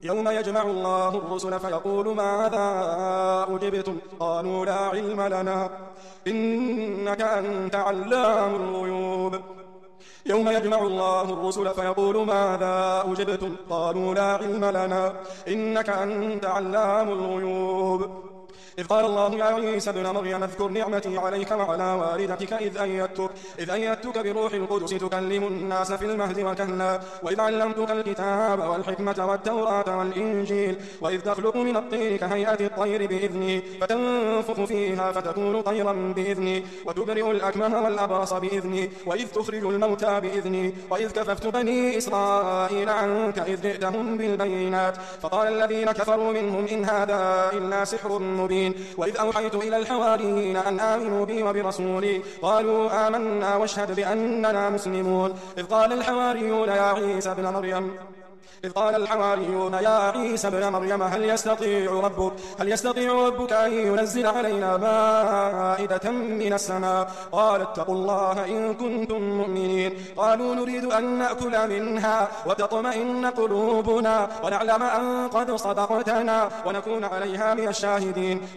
يوم يجمع الله الرسل فيقول ماذا أجبتم قالوا لا علم لنا إنك أنت علام الغيوب يوم يجمع الله الرسل فيقول ماذا أجبتم قالوا لا علم لنا إنك أنت علام الغيوب إذ قال الله يا عيسى ابن مريم اذكر نعمتي عليك وعلى والدتك إذ أيدتك بروح القدس تكلم الناس في المهد وكهلا وإذ علمتك الكتاب والحكمة والتوراة والإنجيل وإذ تخلق من الطين كهيئة الطير بإذني فتنفخ فيها فتكون طيرا بإذني وتبرئ الأكمه والأبرص بإذني وإذ تخرج الموتى بإذني وإذ كففت بني إسرائيل عنك إذ جئتهم بالبينات فقال الذين كفروا منهم إن هذا إلا سحر مبين وإذ أوحيت إلى الحواريين أن آمنوا بي وبرسولي قالوا آمنا واشهد بأننا مسلمون إذ قال الحواريون يا عيسى ابن مريم هل يستطيع ربك أن ينزل علينا مائدة من السماء قال اتقوا الله إن كنتم مؤمنين قالوا نريد أن نأكل منها وتطمئن قلوبنا ونعلم أن قد صدقتنا ونكون عليها من الشاهدين